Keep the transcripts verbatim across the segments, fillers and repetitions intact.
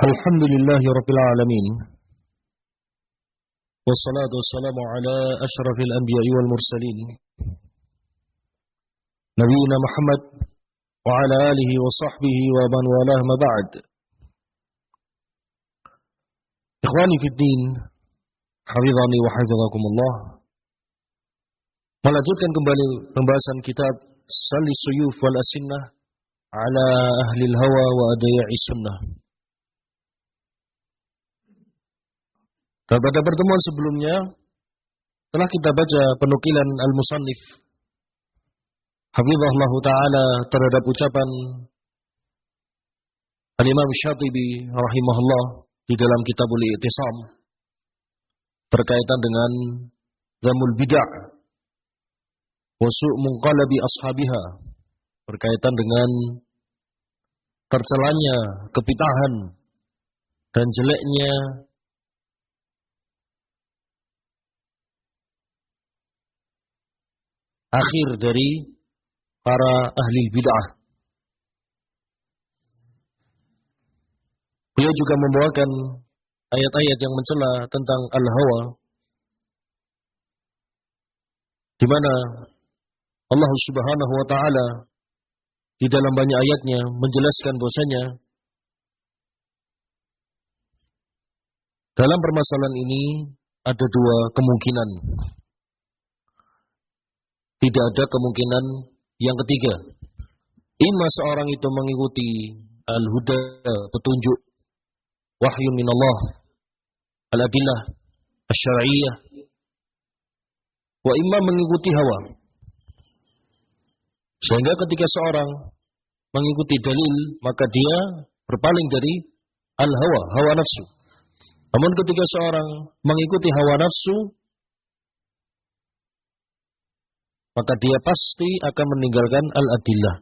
Alhamdulillahi Rabbil Alamin. Wassalatu wassalamu ala ashrafil anbiya'i wal mursalin Nabiina Muhammad wa ala alihi wa sahbihi wa man walah ma ba'd. Ikhwani fid din, hafizani wa hafizakumullah. Melanjutkan kembali pembahasan kitab Salis Suyuf wal Asinnah ala ahli al-hawa wa adya'i sunnah. Dan pada pertemuan sebelumnya telah kita baca penukilan al-musannif hafizahullah ta'ala terhadap ucapan al-Imam Syatibi rahimahullah di dalam kitabul I'tisam berkaitan dengan zamul bid'ah wa su' munqalabi ashabiha, berkaitan dengan tercelanya kebid'ahan dan jeleknya akhir dari para ahli bid'ah. Beliau juga membawakan ayat-ayat yang mencela tentang al-hawa, di mana Allah Subhanahu wa taala di dalam banyak ayatnya menjelaskan bahwasanya dalam permasalahan ini ada dua kemungkinan. Tidak ada kemungkinan yang ketiga. Imma seorang itu mengikuti al-huda, petunjuk wahyu minallah, al-adillah asy-syar'iyyah, wa imma mengikuti hawa. Sehingga ketika seorang mengikuti dalil, maka dia berpaling dari al-hawa, hawa nafsu. Namun ketika seorang mengikuti hawa nafsu, maka dia pasti akan meninggalkan al-adillah.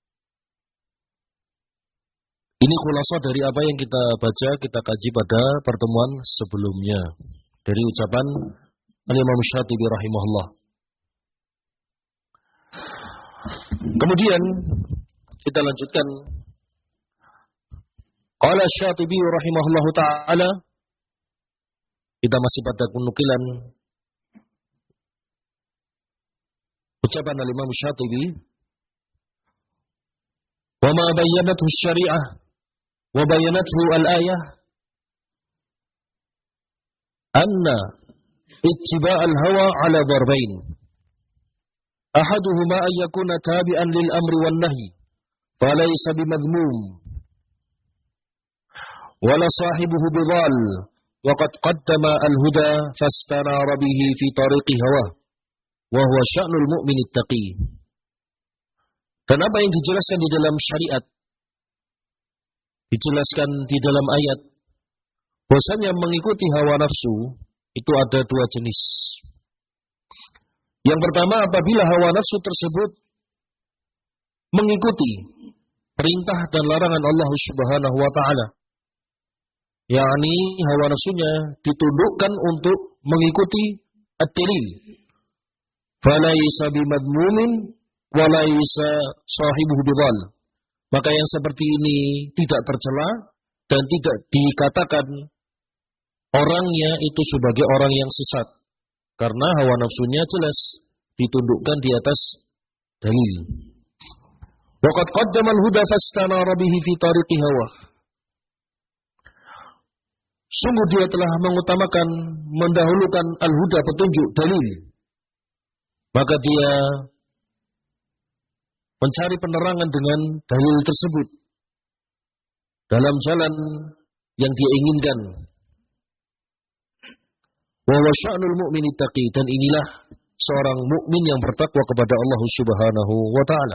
Ini khulasah dari apa yang kita baca, kita kaji pada pertemuan sebelumnya, dari ucapan al-Imam Syatibi rahimahullah. Kemudian kita lanjutkan. Qala Syatibi rahimahullah ta'ala, kita masih pada penukilan ucapan al-Imam Syatibi, wa ma bayyanathu syari'ah wa bayyanathu al-ayah anna ittiba' al-hawa ala darbain, ahaduhuma an yakuna tabi'an lil amri wan nahi falaysa bimadhmum wala sahibuhu bidhal wa qad qaddama al-huda fastanara bihi fi tariqi hawa wa huwa sya'nul mu'minit taqi. Dan apa yang dijelaskan di dalam syariat, dijelaskan di dalam ayat, bahwasanya mengikuti hawa nafsu itu ada dua jenis. Yang pertama, apabila hawa nafsu tersebut mengikuti perintah dan larangan Allah Subhanahu wa taala, yakni hawa nafsunya ditundukkan untuk mengikuti ad-dalil, falaysa bimadmumin walaysa sahibuhu bidhal. Maka yang seperti ini tidak tercela dan tidak dikatakan orangnya itu sebagai orang yang sesat, karena hawa nafsunya jelas ditundukkan di atas dalil. Wa qad qaddama al-huda fastanara bihi fi tariqi hawa. Sungguh dia telah mengutamakan, mendahulukan al-huda, petunjuk, dalil. Maka dia mencari penerangan dengan dalil tersebut dalam jalan yang dia inginkan. Wa huwa sya'nul mu'minit taqi, dan inilah seorang mukmin yang bertakwa kepada Allah Subhanahu wa taala.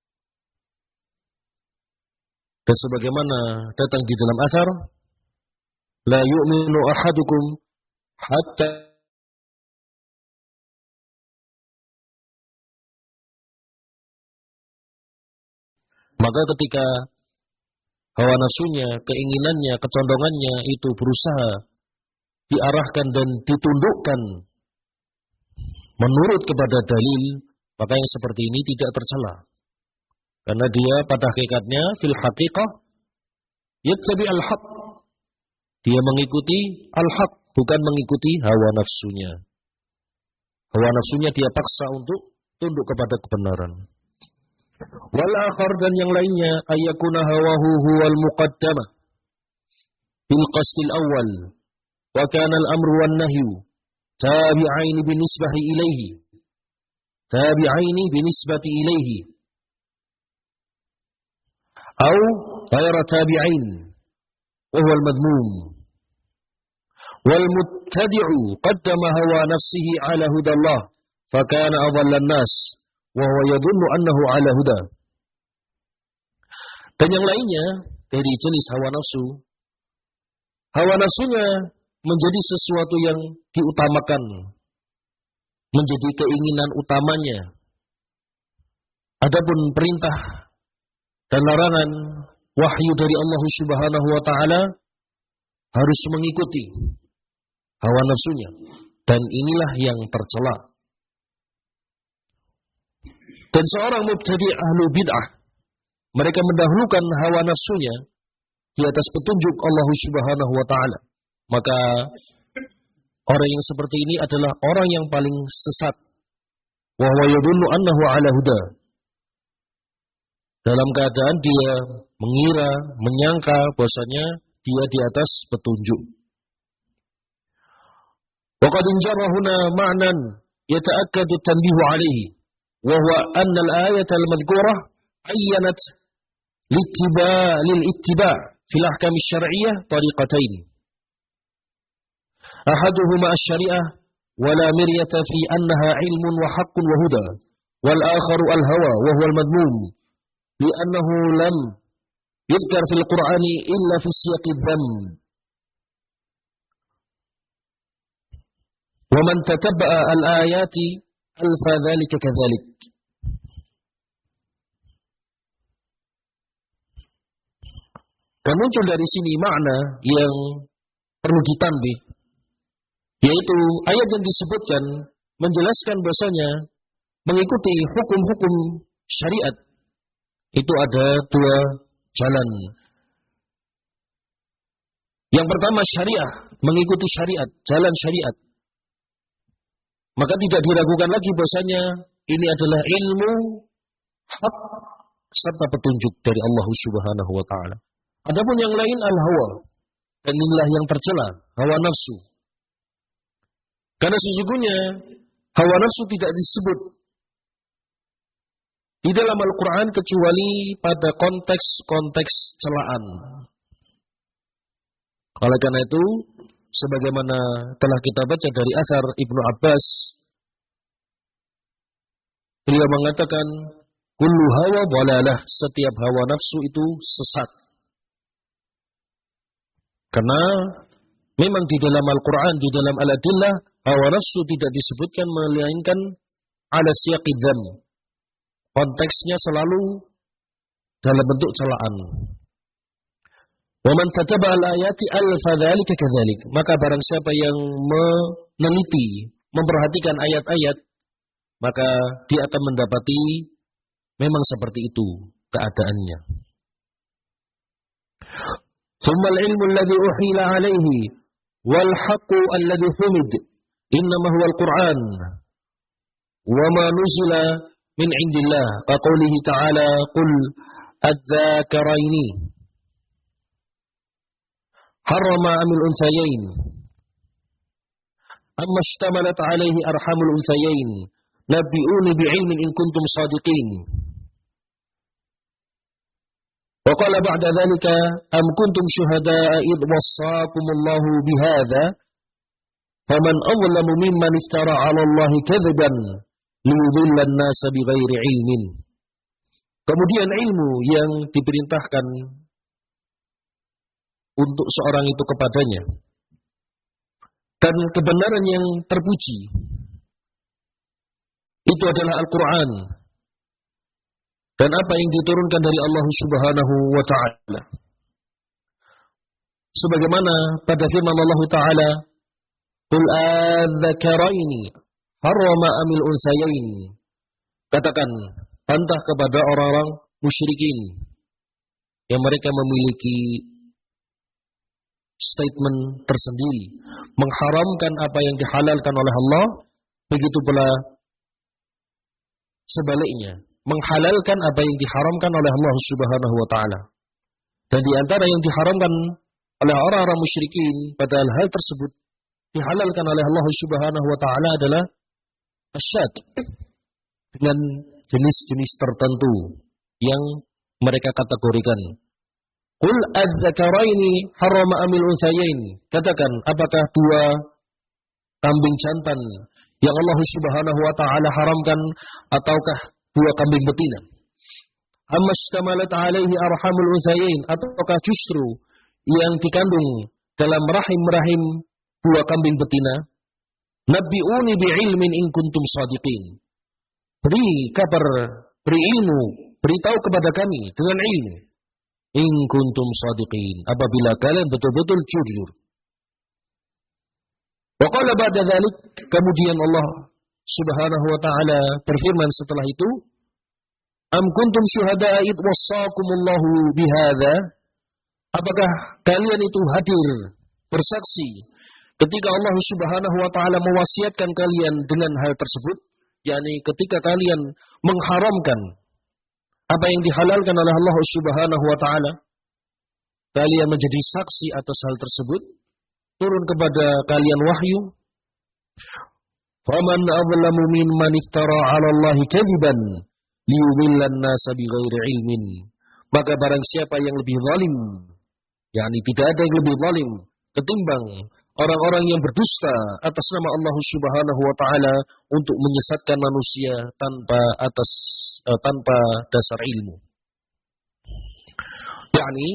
Dan sebagaimana datang di dalam athar, la yu'minu ahadukum hatta maka ketika hawa nafsunya, keinginannya, kecondongannya itu berusaha diarahkan dan ditundukkan menurut kepada dalil, maka yang seperti ini tidak tercela. Karena dia pada hakikatnya fil haqiqah yattabi al-haq, Dia mengikuti al-haq, bukan mengikuti hawa nafsunya. Hawa nafsunya dia paksa untuk tunduk kepada kebenaran. Wal akhar, dan yang lainnya, ayyakuna hawahu huwal muqaddamah bil qasdil awal, wa kana al-amru wan nahyu tabi'aini binisbati ilaihi. Tabi'aini binisbati ilaihi. Au ghayra tabi'ain, wa huwa al-madmum. Wal muttadi'u qaddama hawa nafsihi ala hudallah, fa kana adalla an-nas, wa huwa yadhunnu annahu ala huda. Dan yang lainnya dari jenis hawa nafsu, hawa nafsunya menjadi sesuatu yang diutamakan, menjadi keinginan utamanya. Adapun perintah dan larangan wahyu dari Allah Subhanahu wa taala harus mengikuti hawa nafsunya, dan inilah yang tercela. Dan seorang mubtadi' ahlu bid'ah, mereka mendahulukan hawa nafsunya di atas petunjuk Allah Subhanahu wa taala. Maka orang yang seperti ini adalah orang yang paling sesat. Wa huwa yadhunnu annahu ala huda. Dalam keadaan dia mengira, menyangka bahwasanya dia di atas petunjuk. Wa qad injara huna ma'nan yata'akkadu at-tanbihu 'alaihi, wa huwa anna al-ayata al-madhkurah ayyanat littiba' lil-ittiba' fil ahkam asy-syar'iyyah tariqatain. أحدهما الشريعة ولا مرية في أنها علم وحق وهدى، والآخر الهوى وهو المذموم لأنه لم يذكر في القرآن إلا في سياق الذم. ومن تتبع الآيات ألف ذلك كذلك. Dan muncul dari sini makna yang perlu ditambah, yaitu ayat yang disebutkan menjelaskan bahasanya mengikuti hukum-hukum syariat itu ada dua jalan. Yang pertama syariah, mengikuti syariat, jalan syariat. Maka tidak diragukan lagi bahasanya ini adalah ilmu hak serta petunjuk dari Allah Subhanahu wa taala. Adapun yang lain al-hawa, dan inilah yang tercela, hawa nafsu. Karena sesungguhnya hawa nafsu tidak disebut di dalam Al-Quran kecuali pada konteks-konteks celaan. Oleh karena itu, sebagaimana telah kita baca dari asar Ibnu Abbas, beliau mengatakan, kullu hawa dhalalah, setiap hawa nafsu itu sesat. Karena memang di dalam Al-Quran, di dalam Al-Adillah, hawa nafsu tidak disebutkan melainkan ala siyaqid dzam. Konteksnya selalu dalam bentuk celaan. Wa man tataba al-ayati alfa dzalika kadzalik. Maka barang siapa yang meneliti, memperhatikan ayat-ayat, maka dia akan mendapati memang seperti itu keadaannya. Tsumma al-ilmu alladhi uhila alaihi wal haqqu alladhi humid innama huwa al-Qur'an wa ma nuzila min indillah kaqaulihi ta'ala qul adz-dzakaraini harrama amil unthayain amma ishtamalat alaihi arhamul unthayain nabbi'uni bi'ilmin in kuntum sadiqin. Wa qala ba'da dhalika am kuntum syuhada'a idh wassaakumullahu bihadza faman adlamu mimman iftara 'ala Allahi kadhiban liyudhillan nasa bighairi ilmin. Kemudian ilmu yang diperintahkan untuk seorang itu kepadanya dan kebenaran yang terpuji itu adalah Al-Quran dan apa yang diturunkan dari Allah Subhanahu wa ta'ala. Sebagaimana pada firman Allah Ta'ala, qul adz-dzakaraini harrama amil unthayain. Katakan, bantah kepada orang-orang musyrikin yang mereka memiliki statement tersendiri, mengharamkan apa yang dihalalkan oleh Allah, begitu pula sebaliknya, menghalalkan apa yang diharamkan oleh Allah Subhanahu wa taala. Dan di antara yang diharamkan oleh orang-orang musyrikin padahal hal tersebut dihalalkan oleh Allah Subhanahu wa taala adalah asyad, dengan jenis-jenis tertentu yang mereka kategorikan. Qul adz-dzakaraini harrama amil unsayain. Katakan, apakah dua kambing jantan yang Allah Subhanahu wa taala haramkan ataukah dua kambing betina? Amastamalat alaihi arhamul unsayain, ataukah justru yang dikandung dalam rahim-rahim dua kambing betina? Nabbi'uni bi'ilmin in kuntum shadiqin. Beri kabar, beri ilmu, beritahu kepada kami dengan ilmu. In kuntum shadiqin, apabila kalian betul-betul jujur. Wa qala ba'da dzalik, kemudian Allah Subhanahu wa taala berfirman setelah itu, am kuntum syuhada'a id wassaakumullahu bihadza? Apakah kalian itu hadir bersaksi ketika Allah Subhanahu wa taala mewasiatkan kalian dengan hal tersebut, yakni ketika kalian mengharamkan apa yang dihalalkan oleh Allah Subhanahu wa taala, kalian menjadi saksi atas hal tersebut, turun kepada kalian wahyu. Faman adlamu mimman iftara 'ala Allahi kadziban liyudillan nasa bighairi ilmin. Maka barang siapa yang lebih zalim, yakni tidak ada yang lebih zalim ketimbang orang-orang yang berdusta atas nama Allah Subhanahu wa taala untuk menyesatkan manusia tanpa atas uh, tanpa dasar ilmu. Yakni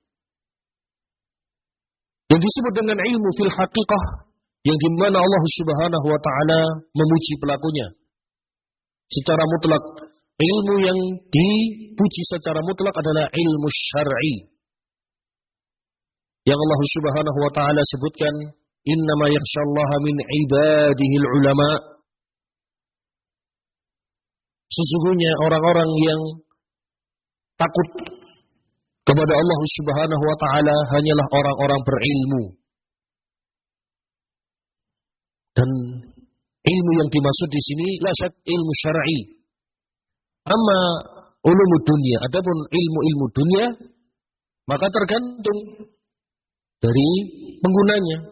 yang disebut dengan ilmu fil haqiqah, yang di mana Allah Subhanahu wa taala memuji pelakunya secara mutlak. Ilmu yang dipuji secara mutlak adalah ilmu syar'i. Yang Allah Subhanahu wa taala sebutkan, innama yakhsyallaha min ibadihil ulama. Sesungguhnya orang-orang yang takut kepada Allah Subhanahu wa taala hanyalah orang-orang berilmu. Dan ilmu yang dimaksud di sini la syak ilmu syar'i. Amma ulumud dunia, adapun ilmu-ilmu dunia maka tergantung dari penggunanya.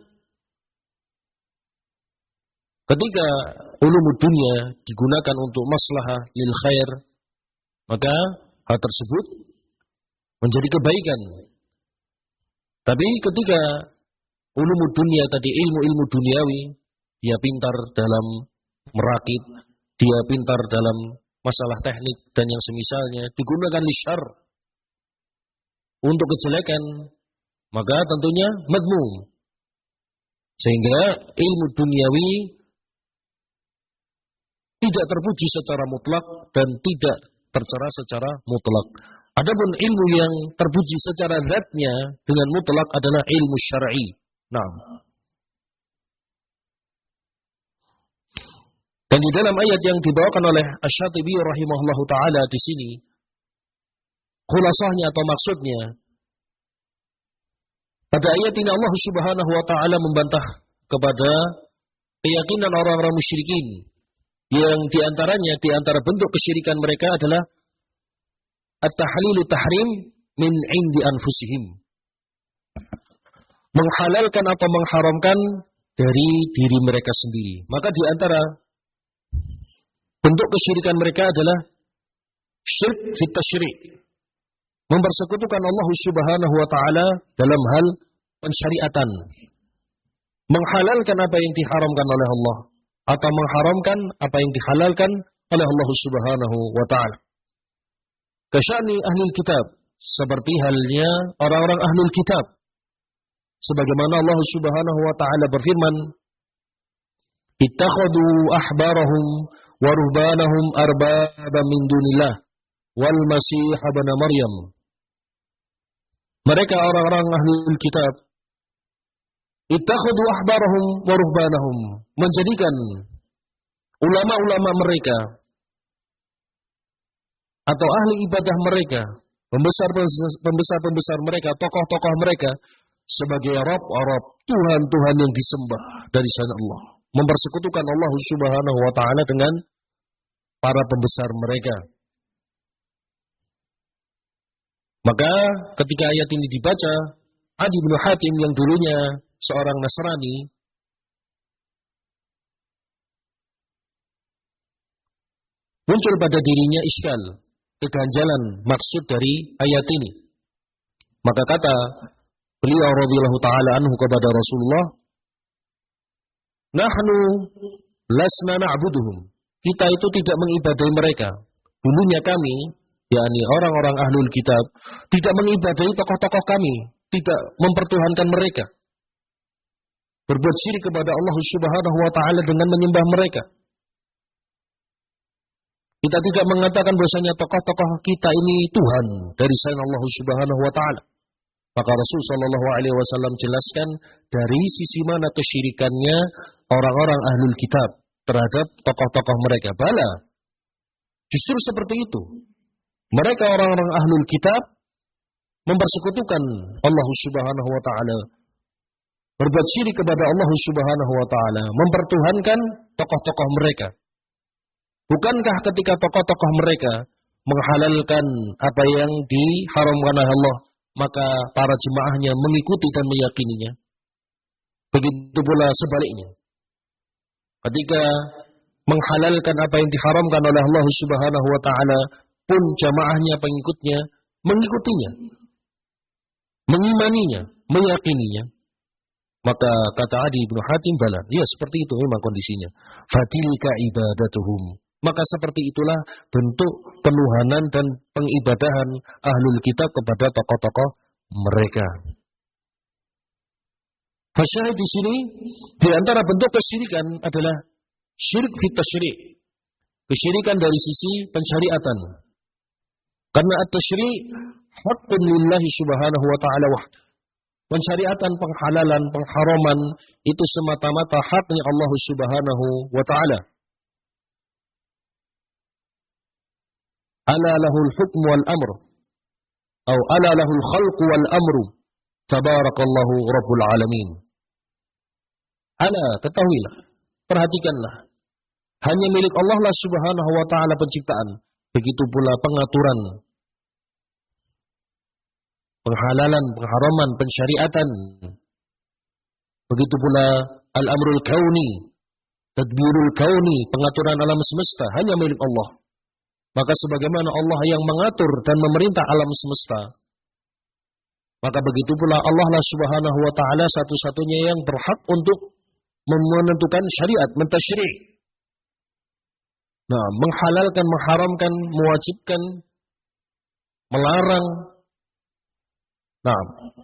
Ketika ulumud dunia digunakan untuk maslahah lil khair, maka hal tersebut menjadi kebaikan. Tapi ketika ulumud dunia tadi, ilmu-ilmu duniawi, dia pintar dalam merakit, dia pintar dalam masalah teknik dan yang semisalnya, digunakan lisyar untuk kejelekan, maka tentunya madmum. Sehingga ilmu duniawi tidak terpuji secara mutlak dan tidak tercela secara mutlak. Adapun ilmu yang terpuji secara zatnya dengan mutlak adalah ilmu syar'i. Nah, dan di dalam ayat yang dibawakan oleh Asy-Syatibi rahimahullahu taala di sini, khulasahnya atau maksudnya, pada ayat ini Allah Subhanahu wa taala membantah kepada keyakinan orang-orang musyrikin yang diantaranya, diantara bentuk kesyirikan mereka adalah at-tahlilu tahrim min indi anfusihim. Menghalalkan atau mengharamkan dari diri mereka sendiri. Maka di antara bentuk kesyirikan mereka adalah syirk fit tasyri'. Mempersekutukan Allah Subhanahu wa taala dalam hal pensyariatan. Menghalalkan apa yang diharamkan oleh Allah atau mengharamkan apa yang dihalalkan oleh Allah Subhanahu wa taala. Kasya'ni ahlul kitab, seperti halnya orang-orang ahlul kitab. Sebagaimana Allah Subhanahu wa taala berfirman, ittakhadhu ahbarahum wa ruhbanahum arbaba min dunillah wal masih ibn Maryam. Mereka orang-orang ahlul kitab, ittakhadhu ahbarahum wa ruhbanahum, menjadikan ulama-ulama mereka atau ahli ibadah mereka, pembesar-pembesar mereka, tokoh-tokoh mereka, sebagai Rabb, Rabb, Tuhan-Tuhan yang disembah dari selain Allah. Mempersekutukan Allah Subhanahu wa ta'ala dengan para pembesar mereka. Maka ketika ayat ini dibaca, Adi bin Hatim yang dulunya seorang Nasrani, muncul pada dirinya iskal, keganjalan maksud dari ayat ini. Maka kata beliau radhiyallahu ta'ala anhu kepada Rasulullah, nahnu lasna na'buduhum. Kita itu tidak mengibadahi mereka. Dulunya kami, yakni orang-orang ahlul kitab, tidak mengibadahi tokoh-tokoh kami, tidak mempertuhankan mereka. Berbuat syirik kepada Allah Subhanahu wa ta'ala dengan menyembah mereka. Kita tidak mengatakan bahwasanya tokoh-tokoh kita ini Tuhan dari selain Allah Subhanahu wa ta'ala. Maka Rasul sallallahu alaihi wasallam jelaskan dari sisi mana kesyirikannya orang-orang ahlul kitab terhadap tokoh-tokoh mereka. Bala, justru seperti itu. Mereka orang-orang ahlul kitab mempersekutukan Allah Subhanahu wa ta'ala, berbuat syirik kepada Allah Subhanahu wa ta'ala, mempertuhankan tokoh-tokoh mereka. Bukankah ketika tokoh-tokoh mereka menghalalkan apa yang diharamkan oleh Allah, maka para jemaahnya mengikuti dan meyakininya? Begitu pula sebaliknya. Ketika menghalalkan apa yang diharamkan oleh Allah Subhanahu wa ta'ala, pun jamaahnya, pengikutnya mengikutinya, mengimaninya, meyakininya. Maka kata Adi bin Hatim, bala, ya seperti itu memang kondisinya. Fatilka ibadatuhum. Maka seperti itulah bentuk penuhanan dan pengibadahan ahlul kitab kepada tokoh-tokoh mereka. Fasyahid di sini, di antara bentuk kesyirikan adalah syirik fit tasyri'. Kesyirikan dari sisi pensyariatan. Karena at-tasyri' haqqun lillahi subhanahu wa ta'ala wahdah. Pensyariatan, penghalalan, pengharaman itu semata-mata haknya Allah Subhanahu wa ta'ala. Ala lahul hukm wal amr, atau ala lahul khalq wal amru, tabarakallahu rabbul alamin. Ala, ketahuilah, perhatikanlah, hanya milik Allah lah Subhanahu wa ta'ala penciptaan, begitu pula pengaturan, penghalalan, pengharaman, pensyariatan. Begitu pula al-amrul kauni, tadbirul kauni, pengaturan alam semesta hanya milik Allah. Maka sebagaimana Allah yang mengatur dan memerintah alam semesta, maka begitu pula Allah lah Subhanahu wa ta'ala satu-satunya yang berhak untuk menentukan syariat, mentasyri'. Nah, menghalalkan, mengharamkan, mewajibkan, melarang. Nah,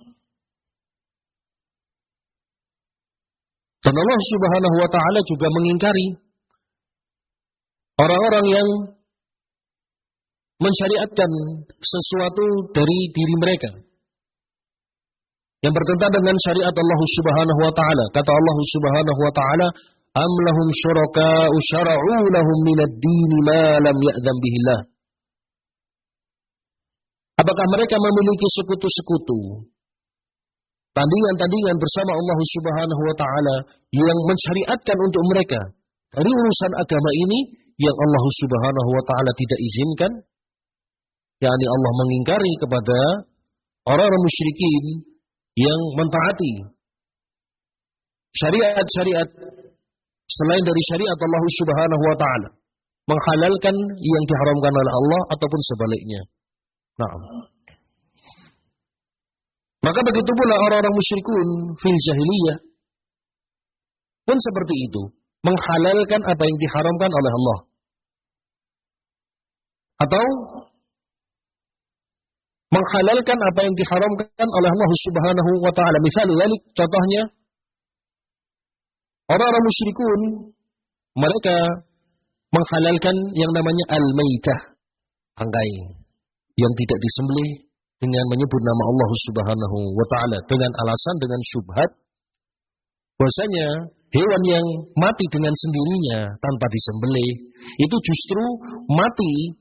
dan Allah Subhanahu wa ta'ala juga mengingkari orang-orang yang mensyariatkan sesuatu dari diri mereka yang bertentangan dengan syariat Allah Subhanahu wa ta'ala. Kata Allah Subhanahu wa ta'ala, am lahum syuraka'u syara'u lahum minad dini ma lam ya'dzan bihillah. Apakah mereka memiliki sekutu-sekutu, tandingan-tandingan bersama Allah Subhanahu wa ta'ala yang mensyariatkan untuk mereka dari urusan agama ini yang Allah Subhanahu wa ta'ala tidak izinkan? yakni Allah mengingkari kepada orang-orang musyrikin yang mentaati syariat-syariat selain dari syariat Allah Subhanahu wa ta'ala, menghalalkan yang diharamkan oleh Allah ataupun sebaliknya. Nah, maka begitu pula orang-orang musyrikun fil jahiliyah pun seperti itu, menghalalkan apa yang diharamkan oleh Allah atau menghalalkan apa yang diharamkan oleh Allah Subhanahu wa ta'ala. Misalnya, contohnya orang-orang musyrikun, mereka menghalalkan yang namanya al-maitah, bangkai yang tidak disembelih dengan menyebut nama Allah Subhanahu wa ta'ala dengan alasan, dengan syubhat bahwasanya hewan yang mati dengan sendirinya tanpa disembelih itu justru mati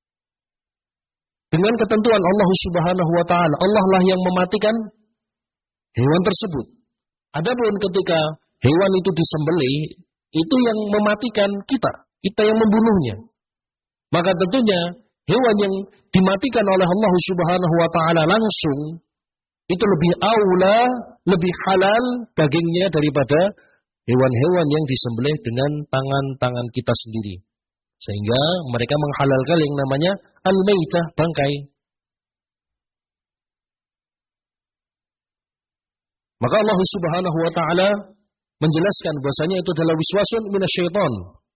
dengan ketentuan Allah Subhanahu wa ta'ala. Allah lah yang mematikan hewan tersebut. Adapun ketika hewan itu disembelih, itu yang mematikan kita, kita yang membunuhnya. Maka tentunya hewan yang dimatikan oleh Allah Subhanahu wa taala langsung itu lebih aula, lebih halal dagingnya daripada hewan-hewan yang disembelih dengan tangan-tangan kita sendiri. Sehingga mereka menghalalkan yang namanya al-maitah, bangkai. Maka Allah Subhanahu wa taala menjelaskan bahwasanya itu adalah wiswasun minasyaiton.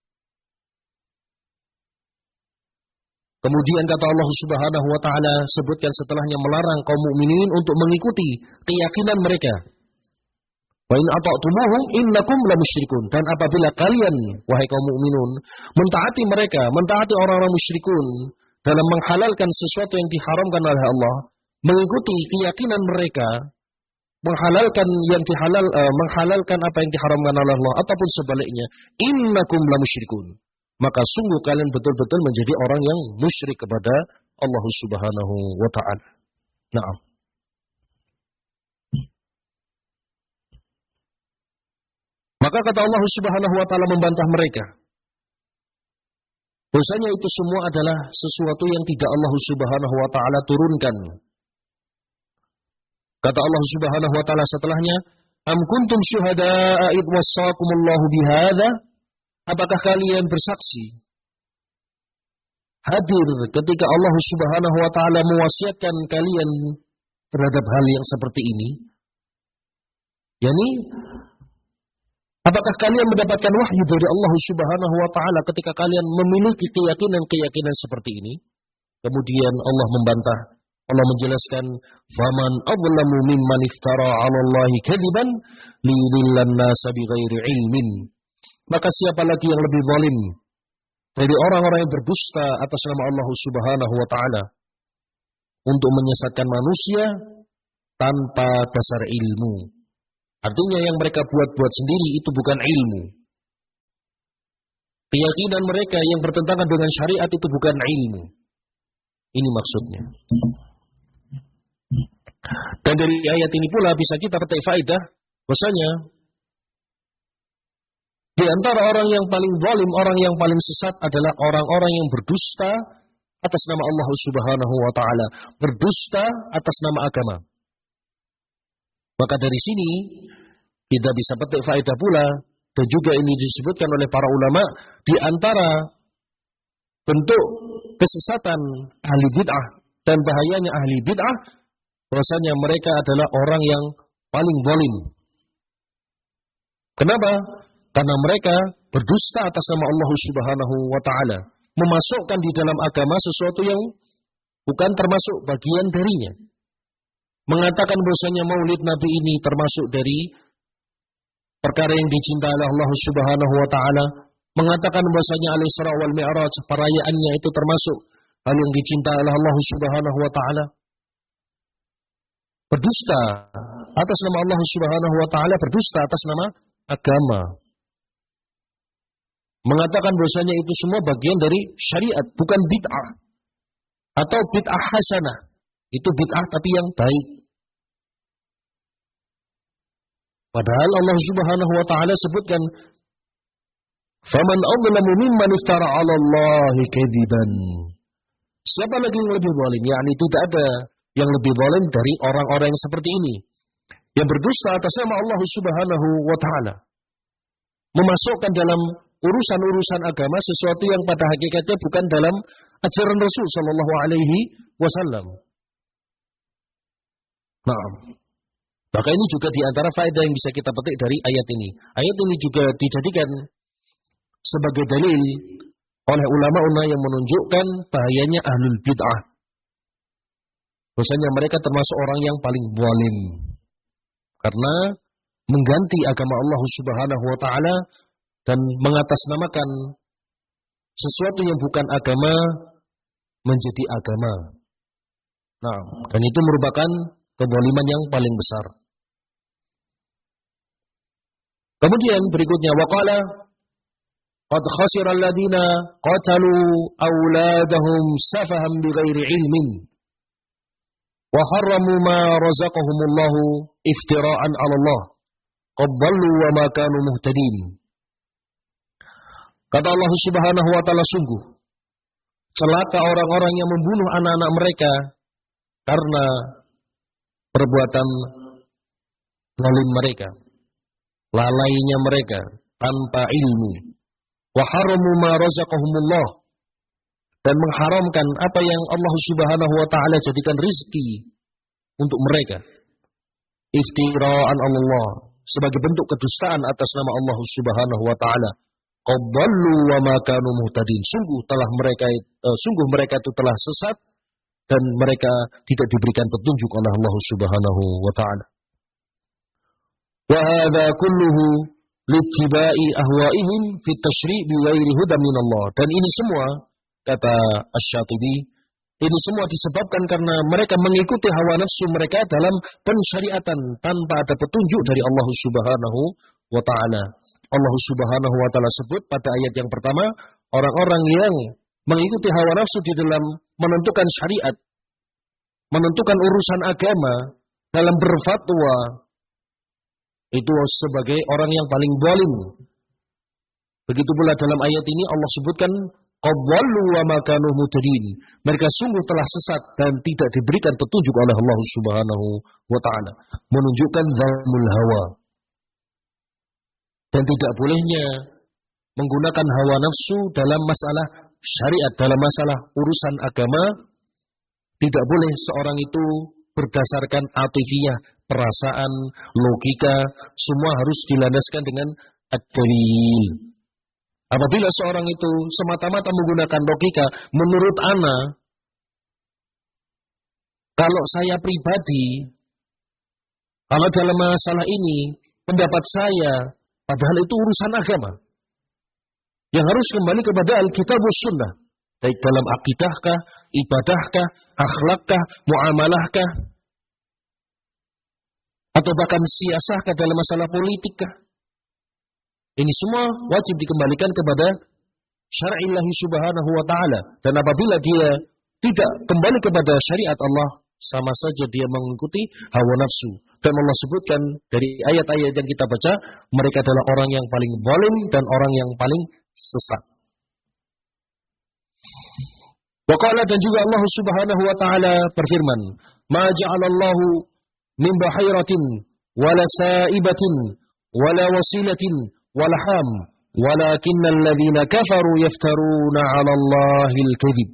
Kemudian kata Allah Subhanahu wa taala sebutkan setelahnya melarang kaum mukminin untuk mengikuti keyakinan mereka. Wa in ata'tumuhum innakum lamusyrikun. Dan apabila kalian wahai kaum mukminun mentaati mereka, mentaati orang-orang musyrikun dalam menghalalkan sesuatu yang diharamkan oleh Allah, mengikuti keyakinan mereka, menghalalkan yang dihalal uh, menghalalkan apa yang diharamkan oleh Allah ataupun sebaliknya, innakum lamusyrikun. Maka sungguh kalian betul-betul menjadi orang yang musyrik kepada Allah Subhanahu wa taala. Naam. Maka kata Allah Subhanahu wa taala membantah mereka. Bahwasanya itu semua adalah sesuatu yang tidak Allah Subhanahu wa taala turunkan. Kata Allah Subhanahu wa taala setelahnya, "Am kuntum syuhada'a id wassaqumullahu bihadza?" Apakah kalian bersaksi hadir ketika Allah Subhanahu wa taala mewasiatkan kalian terhadap hal yang seperti ini? Yani apakah kalian mendapatkan wahyu dari Allah Subhanahu wa taala ketika kalian memiliki keyakinan-keyakinan seperti ini? Kemudian Allah membantah, Allah menjelaskan, "Faman adlamu mimman iftara 'ala Allahi kadziban liyudillan nasa bighairi ilmin." Maka siapa lagi yang lebih zalim dari orang-orang yang berdusta atas nama Allah Subhanahu wa taala untuk menyesatkan manusia tanpa dasar ilmu. Artinya yang mereka buat-buat sendiri itu bukan ilmu. Keyakinan mereka yang bertentangan dengan syariat itu bukan ilmu. Ini maksudnya. Dan dari ayat ini pula bisa kita petik faedah bahwasanya di antara orang yang paling zalim, orang yang paling sesat adalah orang-orang yang berdusta atas nama Allah Subhanahu wa taala, berdusta atas nama agama. Maka dari sini kita bisa petik faedah pula, dan juga ini disebutkan oleh para ulama, di antara bentuk kesesatan ahli bid'ah dan bahayanya ahli bid'ah, bahwasanya mereka adalah orang yang paling zalim. Kenapa? Karena mereka berdusta atas nama Allah Subhanahu wa taala, memasukkan di dalam agama sesuatu yang bukan termasuk bagian darinya. Mengatakan bahwasanya Maulid Nabi ini termasuk dari perkara yang dicintai oleh Allah Subhanahu wa taala, mengatakan bahwasanya Al-Isra wal Mi'raj perayaannya itu termasuk hal yang dicintai oleh Allah Subhanahu wa taala. Berdusta atas nama Allah Subhanahu wa taala, berdusta atas nama agama. Mengatakan bahwasanya itu semua bagian dari syariat, bukan bid'ah. Atau bid'ah hasanah. Itu bid'ah tapi yang baik. Padahal Allah Subhanahu wa taala sebutkan, "Faman adlamu mimman iftara 'ala Allahi kadziban." Siapa lagi yang lebih zalim? Yakni tidak ada yang lebih zalim dari orang-orang yang seperti ini, yang berdusta atas nama Allah Subhanahu wa taala, memasukkan dalam urusan-urusan agama sesuatu yang pada hakikatnya bukan dalam ajaran Rasul sallallahu alaihi wasallam. Nah, maka ini juga di antara faedah yang bisa kita petik dari ayat ini. Ayat ini juga dijadikan sebagai dalil oleh ulama-ulama yang menunjukkan bahayanya ahlul bid'ah. Bahwasanya mereka termasuk orang yang paling zalim karena mengganti agama Allah Subhanahu wa taala dan mengatasnamakan sesuatu yang bukan agama menjadi agama. Nah, dan itu merupakan kezaliman yang paling besar. Kemudian berikutnya waqala qad khasira alladziina qatalu auladahum safahan bighairi ilmin. wa harramu ma razaqahumullahu iftira'an 'ala Allah. Qad dhallu wa ma kanu muhtadin. Kata Allah Subhanahu wa taala, sungguh celaka orang-orang yang membunuh anak-anak mereka karena perbuatan zalim mereka, lalainya mereka tanpa ilmu. Wa haramu ma razaqahumullah, dan mengharamkan apa yang Allah Subhanahu wa taala jadikan rizki untuk mereka. Iftira'an Allah, sebagai bentuk kedustaan atas nama Allah Subhanahu wa taala. Qadallu wa ma kanu muhtadin. Sungguh telah mereka uh, sungguh mereka itu telah sesat dan mereka tidak diberikan petunjuk oleh Allah Subhanahu wa taala. Wa hadza kulluhu littiba'i ahwa'ihim fi tasyri' bi ghairi hudan min Allah. Dan ini semua, kata Asy-Syatibi, ini semua disebabkan karena mereka mengikuti hawa nafsu mereka dalam pensyariatan tanpa ada petunjuk dari Allah Subhanahu wa taala. Allah Subhanahu wa taala sebut pada ayat yang pertama, orang-orang yang mengikuti hawa nafsu di dalam menentukan syariat, menentukan urusan agama, dalam berfatwa, itu sebagai orang yang paling zalim. Begitu pula dalam ayat ini Allah sebutkan qadallu wa ma kanu muhtadin. Mereka sungguh telah sesat dan tidak diberikan petunjuk oleh Allah Subhanahu wa taala, menunjukkan zalimul hawa. Dan tidak bolehnya menggunakan hawa nafsu dalam masalah syariat, dalam masalah urusan agama. Tidak boleh seorang itu berdasarkan atifiyah, perasaan, logika, semua harus dilandaskan dengan ad-dalil. Apabila seorang itu semata-mata menggunakan logika, menurut ana, kalau saya pribadi, kalau dalam masalah ini, pendapat saya, padahal itu urusan agama yang harus kembali kepada Alkitab was Sunnah, baik dalam akidahkah, ibadahkah, akhlakkah, muamalahkah, atau bahkan siasahkah dalam masalah politikkah. Ini semua wajib dikembalikan kepada syar'illahi subhanahu wa ta'ala. Dan apabila dia tidak kembali kepada syariat Allah, sama saja dia mengikuti hawa nafsu. Dan Allah sebutkan dari ayat-ayat yang kita baca, mereka adalah orang yang paling zalim dan orang yang paling sesat. Waqala, dan juga Allah Subhanahu wa taala berfirman, "Ma ja'alallahu min bahiratin wala sa'ibatin wala wasilatin wala ham, walakinnal ladzina kafaru yaftaruna 'ala Allahil kadzib."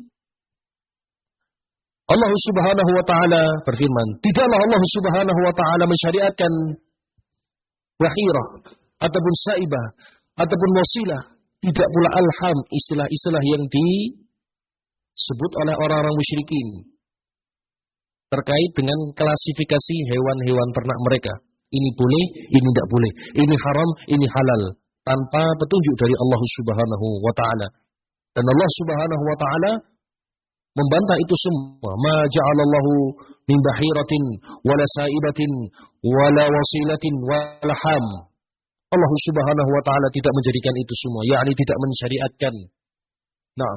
Allah Subhanahu wa taala berfirman, tidaklah Allah Subhanahu wa taala mensyariatkan bahirah ataupun saibah ataupun wasilah, tidak pula alham, istilah-istilah yang disebut oleh orang-orang musyrikin terkait dengan klasifikasi hewan-hewan ternak mereka. Ini boleh, ini tidak boleh. Ini haram, ini halal, tanpa petunjuk dari Allah Subhanahu wa taala. Dan Allah Subhanahu wa taala membantah itu semua. Ma ja'alallahu min bahiratin wala sa'ibatin wala wasilatin wala ham. Allah Subhanahu wa taala tidak menjadikan itu semua, yakni tidak mensyariatkan. Naam.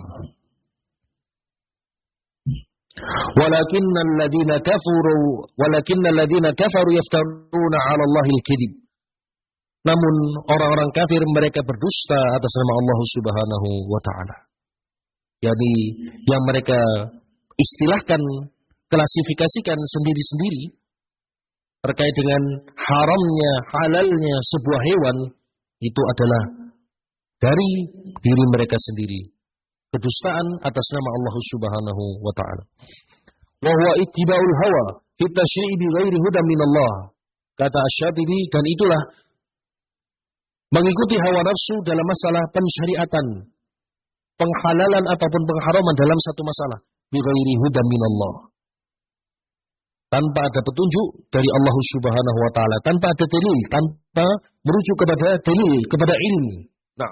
Walakinnal ladzina kafaru walakinnal ladzina kafaru yaftaruna 'ala Allahil kadzib. Namun orang-orang kafir mereka berdusta atas nama Allah Subhanahu wa taala. Jadi yang mereka istilahkan, klasifikasikan sendiri-sendiri terkait dengan haramnya, halalnya sebuah hewan, itu adalah dari diri mereka sendiri. Kedustaan atas nama Allah Subhanahu wa taala. Wa huwa ittiba'ul hawa fi tasyri'i bi ghairi hudan min Allah. Kata Asy-Syatibi, dan itulah mengikuti hawa nafsu dalam masalah pensyariatan, penghalalan ataupun pengharaman dalam satu masalah, bi ghairi hudan min Allah. Tanpa ada petunjuk dari Allah Subhanahu wa taala, tanpa ada dalil, tanpa merujuk kepada dalil, kepada ilmu. Nah,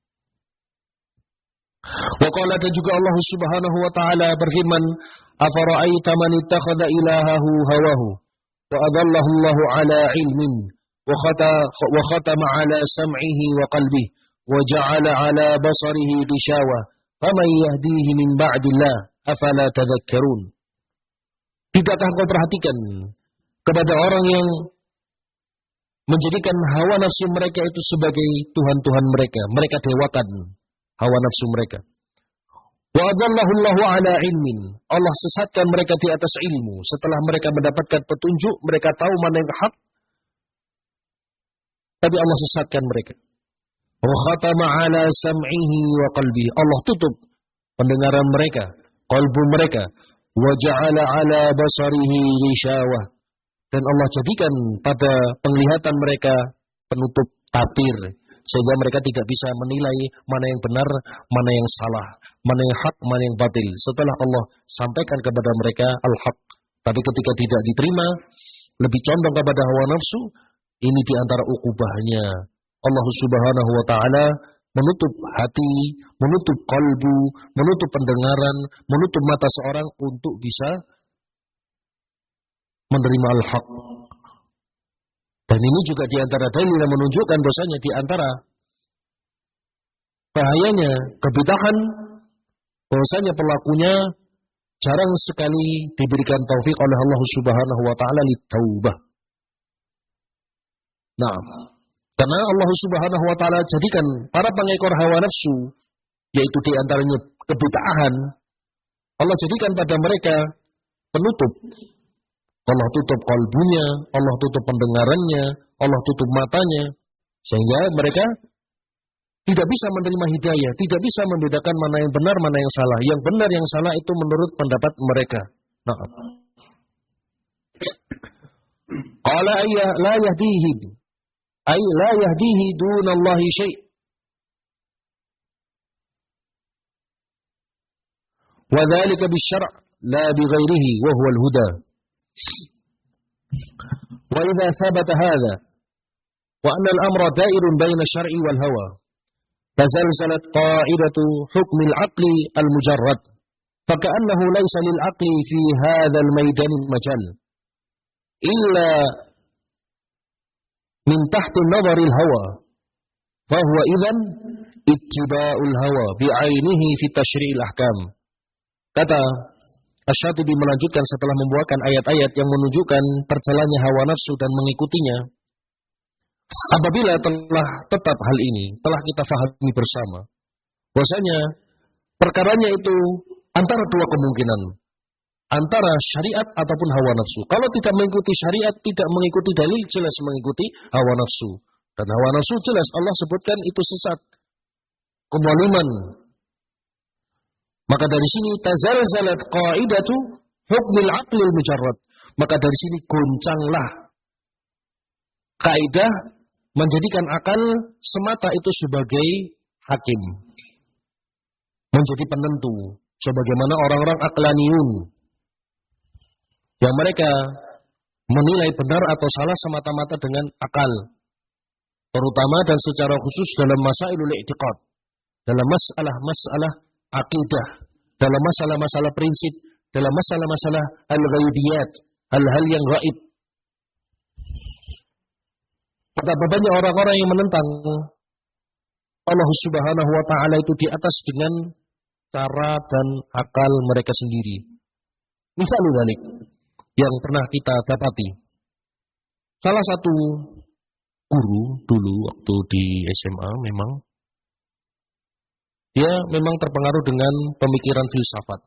wa qala, dan juga Allah Subhanahu wa taala berfirman, afara'aita man ittakhadha ilahahu hawahu wa adallahu Allahu ala ilmin wa khata wa khatama ala sam'ihi wa qalbihi wa ja'ala ala basarihi gishawa faman yahdihi min ba'dillah afala tadhakkarun. Tidakkah kau perhatikan kepada orang yang menjadikan hawa nafsu mereka itu sebagai Tuhan-Tuhan mereka. Mereka dewakan hawa nafsu mereka. Wa adallahu Allahu ala ilmin. Allah sesatkan mereka di atas ilmu. Setelah mereka mendapatkan petunjuk, mereka tahu mana yang hak, tapi Allah sesatkan mereka. Wa khatama ala sam'ihi wa qalbihi. Allah tutup pendengaran mereka, kalbu mereka. Wa ja'ala ala basarihi ghishawah. Dan Allah jadikan pada penglihatan mereka penutup tapir, sehingga mereka tidak bisa menilai mana yang benar, mana yang salah, mana yang hak, mana yang batil. Setelah Allah sampaikan kepada mereka al-haq, tapi ketika tidak diterima, lebih condong kepada hawa nafsu. Ini diantara ukubahnya. Allah Subhanahu wa ta'ala menutup hati, menutup kalbu, menutup pendengaran, menutup mata seorang untuk bisa menerima al-haq. Dan ini juga diantara dalil yang menunjukkan bahwasanya diantara bahayanya kebidahan, bahwasanya pelakunya jarang sekali diberikan taufik oleh Allah Subhanahu wa ta'ala li taubah. Nah, karena Allah Subhanahu wa ta'ala jadikan para pengekor hawa nafsu, yaitu diantaranya kebidahan, Allah jadikan pada mereka penutup. Allah tutup kalbunya, Allah tutup pendengarannya, Allah tutup matanya, sehingga mereka tidak bisa menerima hidayah, tidak bisa membedakan mana yang benar, mana yang salah. Yang benar, yang salah itu menurut pendapat mereka. Nah, qala ayya la yahdihi ay la yahdihi dunallahi syai'. Wa dzalika bisyara' la bighairihi wa huwa al-huda. وإذا ثبت هذا وأن الأمر دائر بين الشرع والهوى تزلزلت قاعدة حكم العقل المجرد فكأنه ليس للعقل في هذا الميدان مجال إلا من تحت نظر الهوى فهو إذن اتباع الهوى بعينه في تشريع الأحكام. Kata Asy-Syatibi melanjutkan setelah membawakan ayat-ayat yang menunjukkan tercelanya hawa nafsu dan mengikutinya. Apabila telah tetap hal ini, telah kita fahami bersama, bahwasanya perkaranya itu antara dua kemungkinan, antara syariat ataupun hawa nafsu. Kalau tidak mengikuti syariat, tidak mengikuti dalil, jelas mengikuti hawa nafsu. Dan hawa nafsu jelas Allah sebutkan itu sesat, kezaliman. Maka dari sini tazalzalat qaidatu hukmil aqlil mujarrad. Maka dari sini goncanglah kaidah menjadikan akal semata itu sebagai hakim, menjadi penentu, sebagaimana orang-orang aqlaniun yang mereka menilai benar atau salah semata-mata dengan akal, terutama dan secara khusus dalam masailul i'tiqad, dalam masalah-masalah akidah, dalam masalah-masalah prinsip, dalam masalah-masalah al-ghaibiyat, hal-hal yang gaib. Betapa banyak orang-orang yang menentang Allah Subhanahu wa ta'ala itu di atas dengan cara dan akal mereka sendiri. Misalnya dalik yang pernah kita dapati. Salah satu guru dulu waktu di S M A memang dia memang terpengaruh dengan pemikiran filsafat.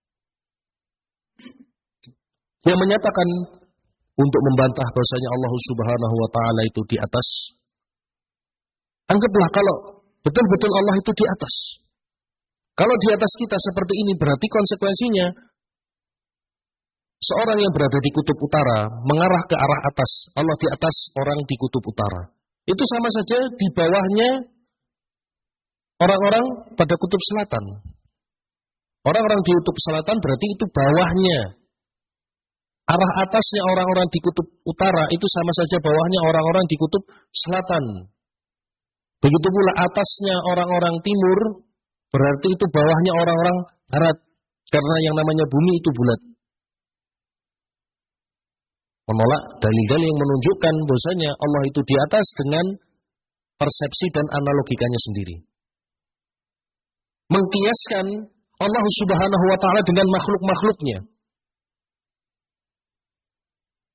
Dia menyatakan untuk membantah bahwasanya Allah Subhanahu wa ta'ala itu di atas. Anggaplah kalau betul-betul Allah itu di atas. Kalau di atas kita seperti ini berarti konsekuensinya seorang yang berada di kutub utara mengarah ke arah atas. Allah di atas, orang di kutub utara. Itu sama saja di bawahnya orang-orang pada kutub selatan. Orang-orang di kutub selatan berarti itu bawahnya. Arah atasnya orang-orang di kutub utara itu sama saja bawahnya orang-orang di kutub selatan. Begitu pula atasnya orang-orang timur berarti itu bawahnya orang-orang barat. Karena yang namanya bumi itu bulat. Menolak dalil-dalil yang menunjukkan bahwasanya Allah itu di atas dengan persepsi dan analogikanya sendiri. Mengkiaskan Allah Subhanahu wa ta'ala dengan makhluk-makhluknya.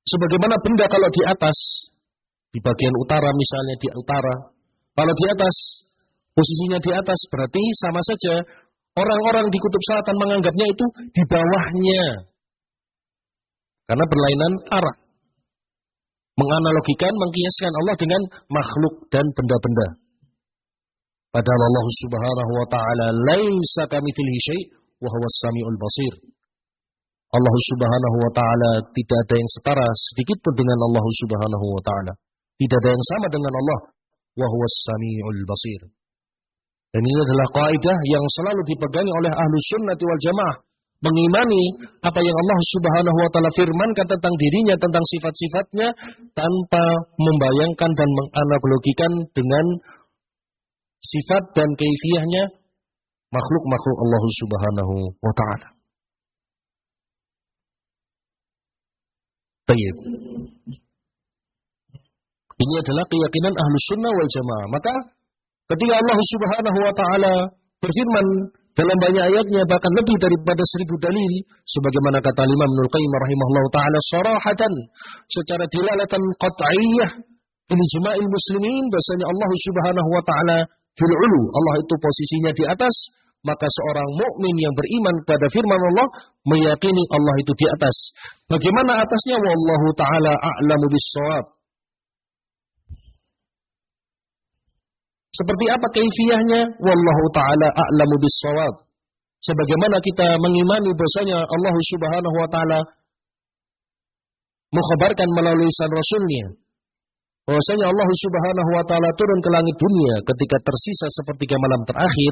Sebagaimana benda kalau di atas, di bagian utara misalnya di utara, kalau di atas, posisinya di atas berarti sama saja orang-orang di kutub selatan menganggapnya itu di bawahnya. Karena berlainan arah. Menganalogikan, mengkiaskan Allah dengan makhluk dan benda-benda. Padahal Allah Subhanahu wa taala laisa kamitslihi syai' wa huwas samiul basir. Allah Subhanahu wa taala tidak ada yang setara sedikit pun dengan Allah Subhanahu wa taala. Tidak ada yang sama dengan Allah, wa huwas samiul basir. Dan ini adalah kaidah yang selalu dipegangi oleh Ahlus Sunnah wal Jamaah. Mengimani apa yang Allah Subhanahu wa taala firmankan tentang dirinya, tentang sifat-sifatnya, tanpa membayangkan dan menganalogikan dengan sifat dan kaifiyahnya makhluk-makhluk Allah Subhanahu wa taala. Baik. Ini adalah keyakinan Ahlus Sunnah wal Jamaah. Maka ketika Allah Subhanahu wa taala berfirman dalam banyak ayatnya, bahkan lebih daripada seribu dalil, sebagaimana kata Imam Ibnu Qayyim rahimahullahu taala sarahatan, secara dilalatan qat'iyyah ini ijma'il muslimin, bahasanya Allah Subhanahu wa taala fil ulu, Allah itu posisinya di atas, maka seorang mukmin yang beriman pada firman Allah meyakini Allah itu di atas. Bagaimana atasnya? Wallahu taala a'lamu bis-shawab. Seperti apa kaifiyahnya? Wallahu ta'ala a'lamu bis-shawab. Sebagaimana kita mengimani bahasanya Allah Subhanahu wa taala mengkhabarkan melalui lisan Rasulnya bahwasanya Allah Subhanahu wa taala turun ke langit dunia ketika tersisa sepertiga malam terakhir,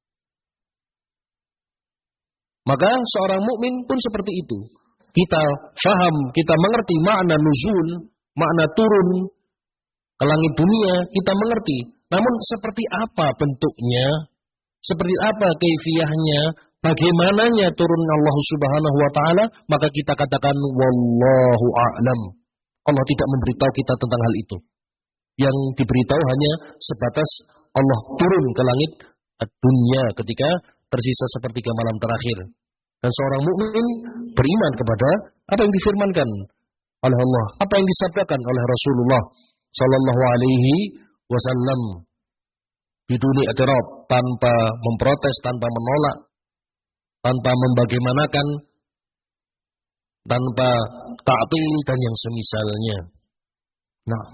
maka seorang mukmin pun seperti itu. Kita faham, kita mengerti makna nuzul, makna turun ke langit dunia, kita mengerti. Namun seperti apa bentuknya, seperti apa kaifiyahnya, bagaimananya turun Allah Subhanahu wa taala, maka kita katakan wallahu a'lam. Allah tidak memberitahu kita tentang hal itu. Yang diberitahu hanya sebatas Allah turun ke langit dunia ketika tersisa sepertiga malam terakhir. Dan seorang mukmin beriman kepada apa yang difirmankan oleh Allah, apa yang disabdakan oleh Rasulullah sallallahu alaihi wasallam biduni i'tirab, tanpa memprotes, tanpa menolak, tanpa membagaimanakan, tanpa ta'til dan yang semisalnya. Nah,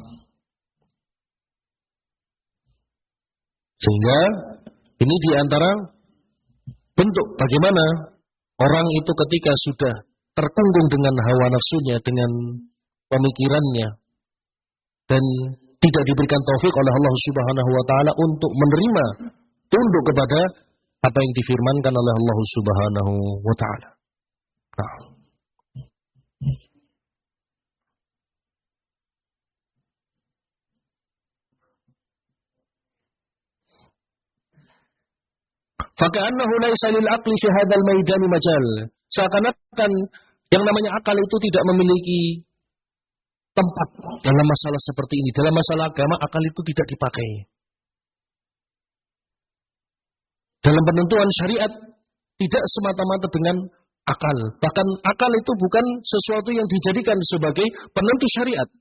sehingga ini diantara bentuk bagaimana orang itu ketika sudah terkungkung dengan hawa nafsunya, dengan pemikirannya, dan tidak diberikan taufik oleh Allah Subhanahu wa taala untuk menerima, tunduk kepada apa yang difirmankan oleh Allah Subhanahu wa taala. Nah. Faka'annahu laisa lil aqli fi hadzal maidani majal. Seakan-akan yang namanya akal itu tidak memiliki tempat dalam masalah seperti ini. Dalam masalah agama, akal itu tidak dipakai. Dalam penentuan syariat, tidak semata-mata dengan akal. Bahkan akal itu bukan sesuatu yang dijadikan sebagai penentu syariat.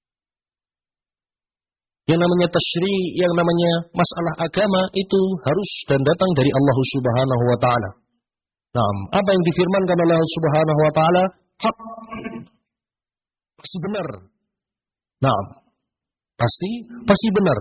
Yang namanya tasyri', yang namanya masalah agama itu harus dan datang dari Allah Subhanahu wa taala. Nah, apa yang difirmankan oleh Allah Subhanahu wa taala hak, pasti benar. Nah, pasti pasti benar.